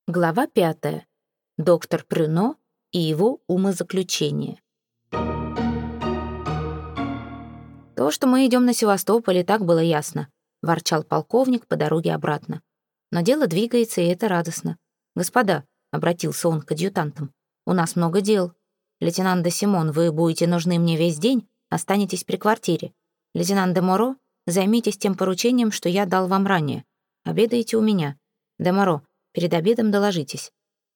Глава 5. Доктор Прюно и его умозаключение. «То, что мы идем на Севастополь, и так было ясно», — ворчал полковник по дороге обратно. «Но дело двигается, и это радостно. Господа», — обратился он к адъютантам, — «у нас много дел. Лейтенант де Симон, вы будете нужны мне весь день, останетесь при квартире. Лейтенант де Моро, займитесь тем поручением, что я дал вам ранее. Обедаете у меня. Де Моро, перед обедом доложитесь».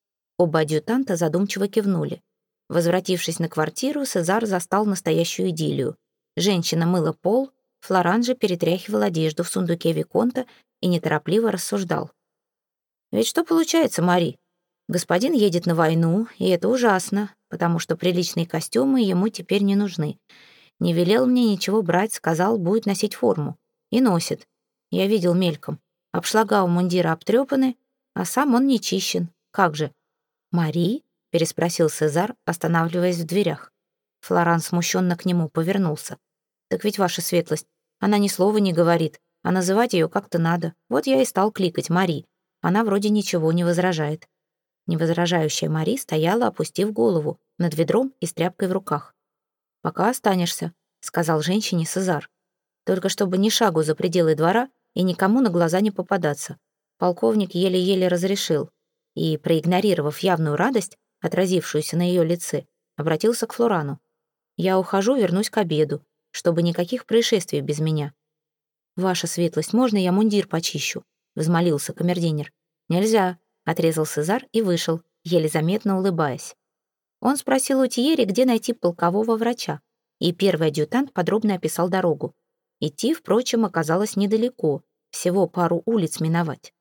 Оба адъютанта задумчиво кивнули. Возвратившись на квартиру, Сезар застал настоящую идиллию. Женщина мыла пол, Флоран же перетряхивал одежду в сундуке виконта и неторопливо рассуждал. «Ведь что получается, Мари? Господин едет на войну, и это ужасно, потому что приличные костюмы ему теперь не нужны. Не велел мне ничего брать, сказал, будет носить форму. И носит. Я видел мельком. Обшлага у мундира обтрепаны, а сам он не чищен. Как же?» «Мари?» — переспросил Сезар, останавливаясь в дверях. Флоран смущенно к нему повернулся. «Так ведь, ваша светлость, она ни слова не говорит, а называть ее как-то надо. Вот я и стал кликать Мари. Она вроде ничего не возражает». Невозражающая Мари стояла, опустив голову, над ведром и с тряпкой в руках. «Пока останешься», — сказал женщине Сезар. «Только чтобы ни шагу за пределы двора и никому на глаза не попадаться». Полковник еле-еле разрешил и, проигнорировав явную радость, отразившуюся на ее лице, обратился к Флорану. «Я ухожу, вернусь к обеду, чтобы никаких происшествий без меня». «Ваша светлость, можно я мундир почищу?» — взмолился камердинер. «Нельзя», — отрезал Сезар и вышел, еле заметно улыбаясь. Он спросил у Тьерри, где найти полкового врача, и первый адъютант подробно описал дорогу. Идти, впрочем, оказалось недалеко, всего пару улиц миновать.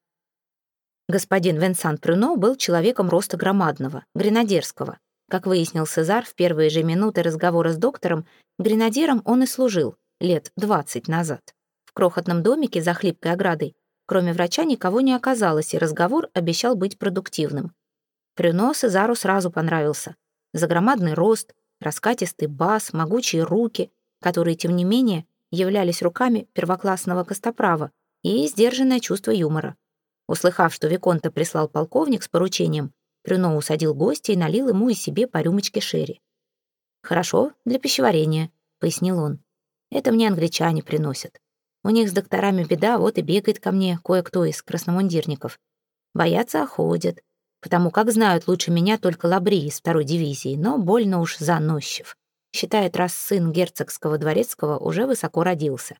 Господин Венсан Прюно был человеком роста громадного, гренадерского. Как выяснил Сезар в первые же минуты разговора с доктором, гренадером он и служил лет 20 назад. В крохотном домике за хлипкой оградой, кроме врача, никого не оказалось, и разговор обещал быть продуктивным. Прюно Сезару сразу понравился. За громадный рост, раскатистый бас, могучие руки, которые, тем не менее, являлись руками первоклассного костоправа, и сдержанное чувство юмора. Услыхав, что виконта прислал полковник с поручением, Прюно усадил гостя и налил ему и себе по рюмочке шерри. «Хорошо, для пищеварения», — пояснил он. «Это мне англичане приносят. У них с докторами беда, вот и бегает ко мне кое-кто из красномундирников. Боятся, ходят, потому как знают лучше меня только Лабри из 2-й дивизии, но больно уж заносчив. Считает, раз сын герцогского дворецкого уже высоко родился.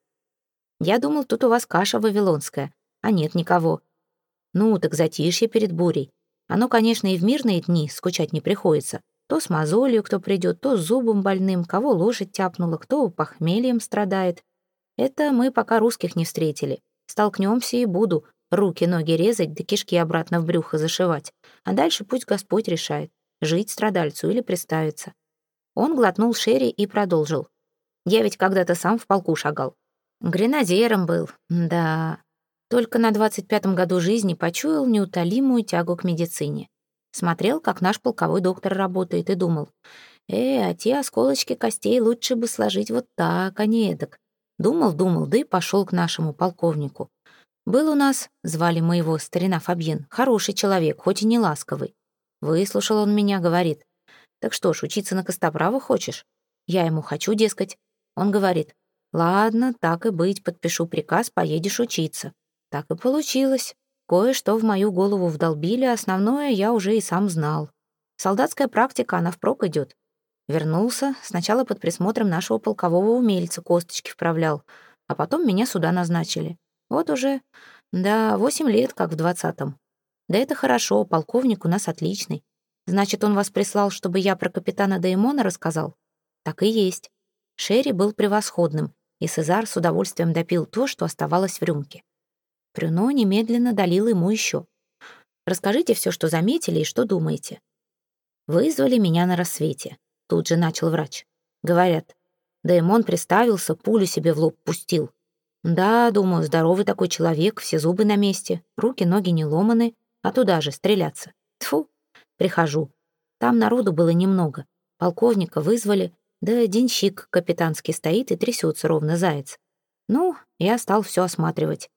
Я думал, тут у вас каша вавилонская, а нет никого. Ну, так затишье перед бурей. Оно, конечно, и в мирные дни скучать не приходится. То с мозолью кто придет, то с зубом больным, кого лошадь тяпнула, кто похмельем страдает. Это мы пока русских не встретили. Столкнемся и буду руки-ноги резать, да кишки обратно в брюхо зашивать. А дальше пусть Господь решает, жить страдальцу или приставиться». Он глотнул шерри и продолжил. «Я ведь когда-то сам в полку шагал. Гренадером был, да. Только на 25-м году жизни почуял неутолимую тягу к медицине. Смотрел, как наш полковой доктор работает, и думал, а те осколочки костей лучше бы сложить вот так, а не эдак. Думал, да и пошел к нашему полковнику. Был у нас, звали мы его старина Фабьен, хороший человек, хоть и не ласковый. Выслушал он меня, говорит, так что ж, учиться на костоправа хочешь? Я ему хочу, дескать. Он говорит, ладно, так и быть, подпишу приказ, поедешь учиться. Так и получилось. Кое-что в мою голову вдолбили, основное я уже и сам знал. Солдатская практика, она впрок идет. Вернулся, сначала под присмотром нашего полкового умельца косточки вправлял, а потом меня сюда назначили. Вот уже, 8 лет, как в 20-м. Да это хорошо, полковник у нас отличный. Значит, он вас прислал, чтобы я про капитана Деймона рассказал? Так и есть. Шерри был превосходным, и Сезар с удовольствием допил то, что оставалось в рюмке. Прюно немедленно долил ему еще. «Расскажите все, что заметили и что думаете». «Вызвали меня на рассвете», — тут же начал врач. Говорят, Деймон приставился, пулю себе в лоб пустил. Да, думаю, здоровый такой человек, все зубы на месте, руки, ноги не ломаны, а туда же стреляться. Тьфу, прихожу. Там народу было немного. Полковника вызвали, да денщик капитанский стоит и трясется ровно заяц. Ну, я стал все осматривать.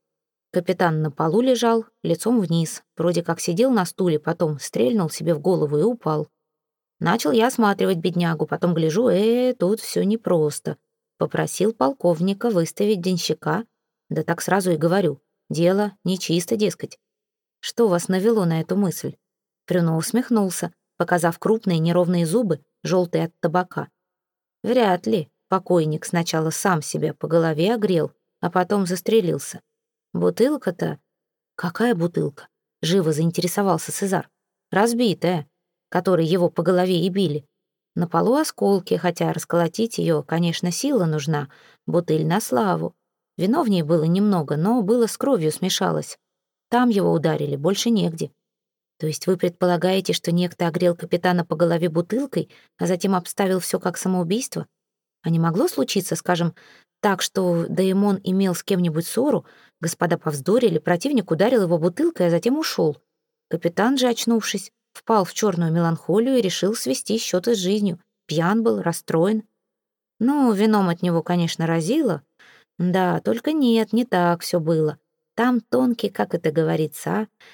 Капитан на полу лежал, лицом вниз, вроде как сидел на стуле, потом стрельнул себе в голову и упал. Начал я осматривать беднягу, потом гляжу, тут все непросто. Попросил полковника выставить денщика, да так сразу и говорю, дело нечисто, дескать. Что вас навело на эту мысль? Прюно усмехнулся, показав крупные неровные зубы, желтые от табака. Вряд ли покойник сначала сам себя по голове огрел, а потом застрелился. Бутылка-то... Какая бутылка? Живо заинтересовался Сезар. Разбитая, которой его по голове и били. На полу осколки, хотя расколотить ее, конечно, сила нужна. Бутыль на славу. Вино в ней было немного, но было с кровью смешалось. Там его ударили, больше негде. То есть вы предполагаете, что некто огрел капитана по голове бутылкой, а затем обставил все как самоубийство? А не могло случиться, скажем, так, что Даэмон имел с кем-нибудь ссору, господа повздорили, противник ударил его бутылкой, а затем ушел. Капитан же, очнувшись, впал в черную меланхолию и решил свести счеты с жизнью. Пьян был, расстроен. Ну, вином от него, конечно, разило. Да, только нет, не так все было. Там тонкий, как это говорится,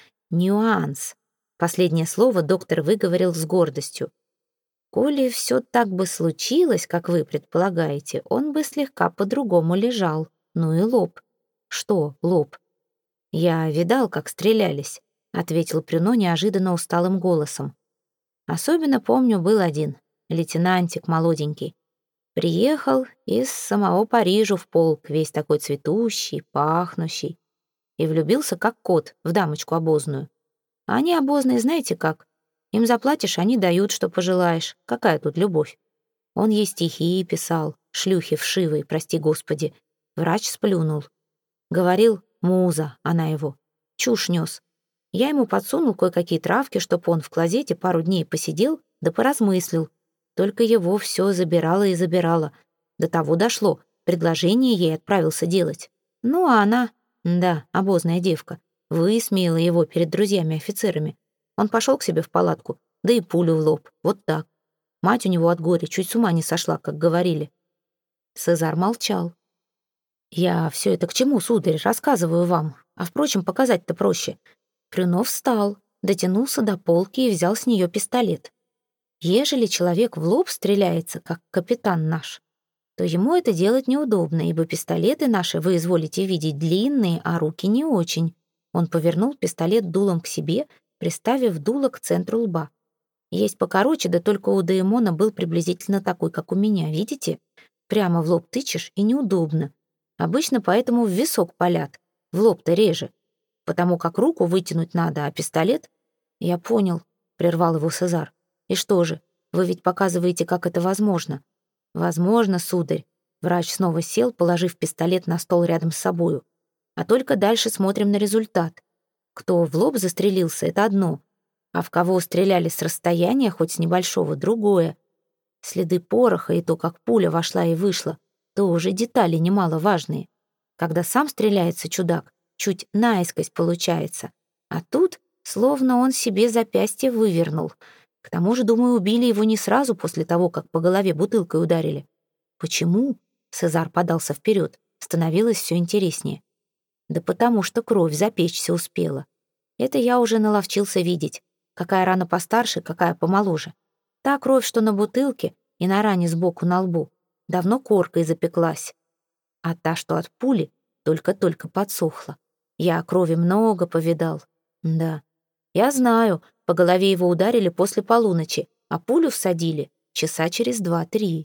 нюанс. Последнее слово доктор выговорил с гордостью. Коли все так бы случилось, как вы предполагаете, он бы слегка по-другому лежал. Ну и лоб. Что лоб? Я видал, как стрелялись, ответил Прюно неожиданно усталым голосом. Особенно помню, был один, лейтенантик молоденький. Приехал из самого Парижа в полк, весь такой цветущий, пахнущий. И влюбился, как кот, в дамочку обозную. А они обозные, знаете как? Им заплатишь, они дают, что пожелаешь. Какая тут любовь? Он ей стихи писал, шлюхи вшивые, прости господи. Врач сплюнул. Говорил, муза, она его. Чушь нес. Я ему подсунул кое-какие травки, чтоб он в клозете пару дней посидел, да поразмыслил. Только его все забирало и забирало. До того дошло, предложение ей отправился делать. Ну, а она, да, обозная девка, высмеяла его перед друзьями-офицерами. Он пошел к себе в палатку, да и пулю в лоб, вот так. Мать у него от горя чуть с ума не сошла, как говорили. Сезар молчал. «Я все это к чему, сударь, рассказываю вам, а, впрочем, показать-то проще». Прюнов встал, дотянулся до полки и взял с нее пистолет. Ежели человек в лоб стреляется, как капитан наш, то ему это делать неудобно, ибо пистолеты наши, вы изволите видеть, длинные, а руки не очень. Он повернул пистолет дулом к себе, приставив дуло к центру лба. Есть покороче, да только у Даэмона был приблизительно такой, как у меня, видите? Прямо в лоб тычешь, и неудобно. Обычно поэтому в висок палят, в лоб-то реже, потому как руку вытянуть надо, а пистолет... Я понял, прервал его Сезар. И что же, вы ведь показываете, как это возможно. Возможно, сударь. Врач снова сел, положив пистолет на стол рядом с собою. А только дальше смотрим на результат. Кто в лоб застрелился, это одно, а в кого стреляли с расстояния, хоть с небольшого, другое. Следы пороха и то, как пуля вошла и вышла, тоже детали немаловажные. Когда сам стреляется чудак, чуть наискось получается, а тут словно он себе запястье вывернул. К тому же, думаю, убили его не сразу после того, как по голове бутылкой ударили. Почему? Сезар подался вперед, становилось все интереснее. Да потому что кровь запечься успела. Это я уже наловчился видеть. Какая рана постарше, какая помоложе. Та кровь, что на бутылке и на ране сбоку на лбу, давно коркой запеклась. А та, что от пули, только-только подсохла. Я крови много повидал. Да, я знаю, по голове его ударили после полуночи, а пулю всадили часа через 2-3.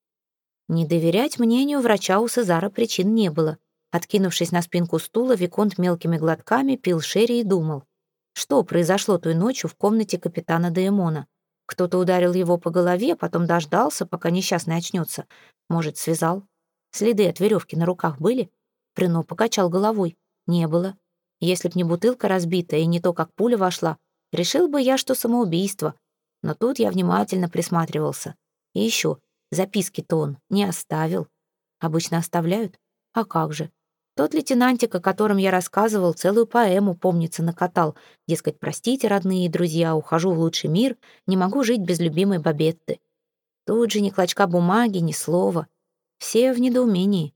Не доверять мнению врача у Сезара причин не было. Откинувшись на спинку стула, виконт мелкими глотками пил шерри и думал. Что произошло той ночью в комнате капитана Даэмона? Кто-то ударил его по голове, потом дождался, пока несчастный очнется. Может, связал? Следы от веревки на руках были? Прюно покачал головой. Не было. Если б не бутылка разбитая и не то, как пуля вошла, решил бы я, что самоубийство. Но тут я внимательно присматривался. И еще, записки-то он не оставил. Обычно оставляют? А как же? Тот лейтенантик, о котором я рассказывал, целую поэму, помнится, накатал. Дескать, простите, родные и друзья, ухожу в лучший мир, не могу жить без любимой Бабетты. Тут же ни клочка бумаги, ни слова. Все в недоумении.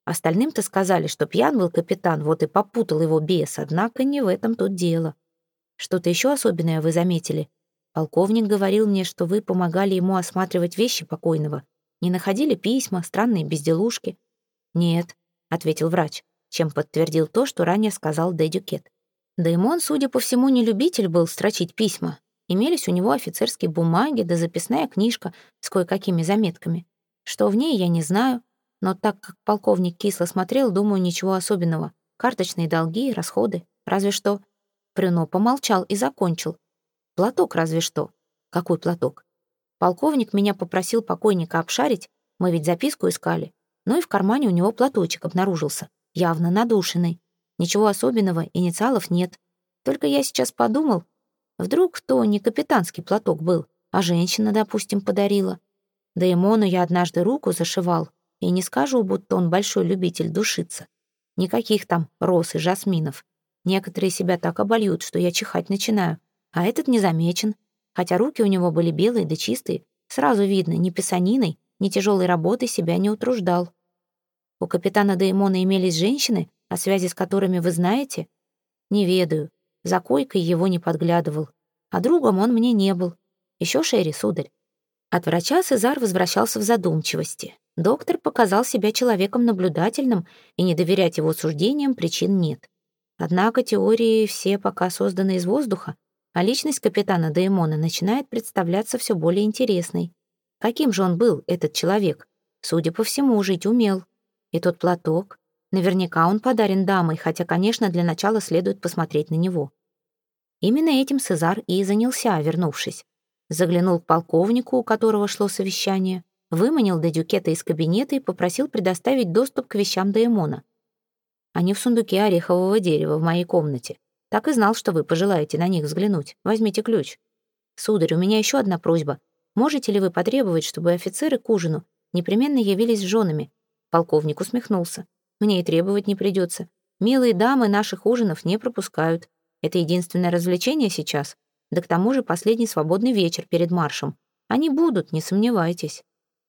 Остальным-то сказали, что пьян был капитан, вот и попутал его бес, однако не в этом тут дело. Что-то еще особенное вы заметили? Полковник говорил мне, что вы помогали ему осматривать вещи покойного. Не находили письма, странные безделушки? Нет, ответил врач, чем подтвердил то, что ранее сказал де Дюкет. Деймон, судя по всему, не любитель был строчить письма. Имелись у него офицерские бумаги да записная книжка с кое-какими заметками. Что в ней, я не знаю, но так как полковник кисло смотрел, думаю, ничего особенного. Карточные долги, расходы, разве что. Прюно помолчал и закончил. Платок разве что. Какой платок? Полковник меня попросил покойника обшарить, мы ведь записку искали. Ну и в кармане у него платочек обнаружился, явно надушенный. Ничего особенного, инициалов нет. Только я сейчас подумал, вдруг то не капитанский платок был, а женщина, допустим, подарила. Деймону я однажды руку зашивал, и не скажу, будто он большой любитель душиться. Никаких там роз и жасминов. Некоторые себя так обольют, что я чихать начинаю. А этот не замечен. Хотя руки у него были белые да чистые. Сразу видно, ни писаниной, ни тяжелой работой себя не утруждал. У капитана Деймона имелись женщины, о связи с которыми вы знаете? Не ведаю. За койкой его не подглядывал. А другом он мне не был. Еще шерри, сударь. От врача Сезар возвращался в задумчивости. Доктор показал себя человеком наблюдательным, и не доверять его суждениям причин нет. Однако теории все пока созданы из воздуха, а личность капитана Деймона начинает представляться все более интересной. Каким же он был, этот человек? Судя по всему, жить умел. И тот платок. Наверняка он подарен дамой, хотя, конечно, для начала следует посмотреть на него. Именно этим Сезар и занялся, вернувшись. Заглянул к полковнику, у которого шло совещание, выманил де Дюкета из кабинета и попросил предоставить доступ к вещам Деймона. Они в сундуке орехового дерева в моей комнате. Так и знал, что вы пожелаете на них взглянуть. Возьмите ключ. Сударь, у меня еще одна просьба. Можете ли вы потребовать, чтобы офицеры к ужину непременно явились с женами? Полковник усмехнулся. Мне и требовать не придется. Милые дамы наших ужинов не пропускают. Это единственное развлечение сейчас. Да к тому же последний свободный вечер перед маршем. Они будут, не сомневайтесь.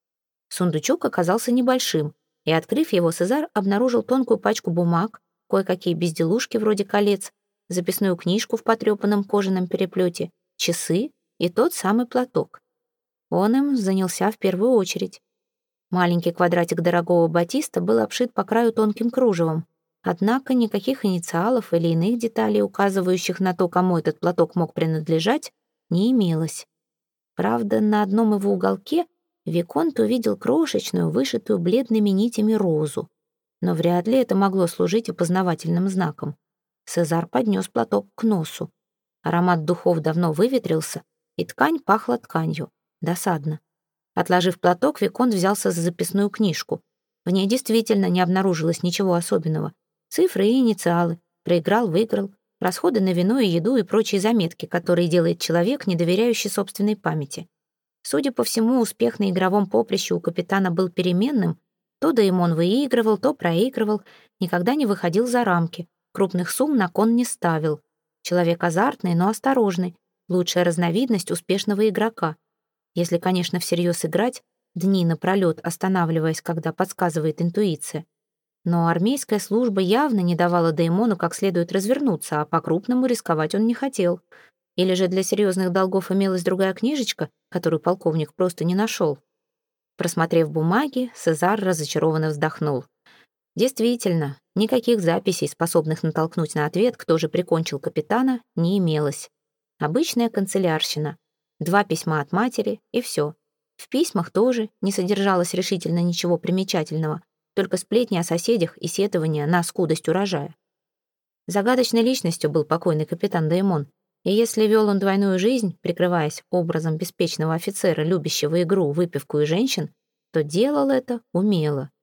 Сундучок оказался небольшим, и, открыв его, Сезар обнаружил тонкую пачку бумаг, кое-какие безделушки вроде колец, записную книжку в потрепанном кожаном переплете, часы и тот самый платок. Он им занялся в первую очередь. Маленький квадратик дорогого батиста был обшит по краю тонким кружевом, однако никаких инициалов или иных деталей, указывающих на то, кому этот платок мог принадлежать, не имелось. Правда, на одном его уголке Виконт увидел крошечную, вышитую бледными нитями розу, но вряд ли это могло служить опознавательным знаком. Сезар поднес платок к носу. Аромат духов давно выветрился, и ткань пахла тканью. Досадно. Отложив платок, Виконт взялся за записную книжку. В ней действительно не обнаружилось ничего особенного. Цифры и инициалы. Проиграл, выиграл. Расходы на вино и еду и прочие заметки, которые делает человек, не доверяющий собственной памяти. Судя по всему, успех на игровом поприще у капитана был переменным. То Деймон выигрывал, то проигрывал, никогда не выходил за рамки, крупных сумм на кон не ставил. Человек азартный, но осторожный, лучшая разновидность успешного игрока. Если, конечно, всерьез играть, дни напролет останавливаясь, когда подсказывает интуиция. Но армейская служба явно не давала Деймону как следует развернуться, а по-крупному рисковать он не хотел. Или же для серьезных долгов имелась другая книжечка, которую полковник просто не нашел. Просмотрев бумаги, Сезар разочарованно вздохнул. Действительно, никаких записей, способных натолкнуть на ответ, кто же прикончил капитана, не имелось. Обычная канцелярщина. 2 письма от матери, и все. В письмах тоже не содержалось решительно ничего примечательного, только сплетни о соседях и сетования на скудость урожая. Загадочной личностью был покойный капитан Деймон, и если вел он двойную жизнь, прикрываясь образом беспечного офицера, любящего игру, выпивку и женщин, то делал это умело.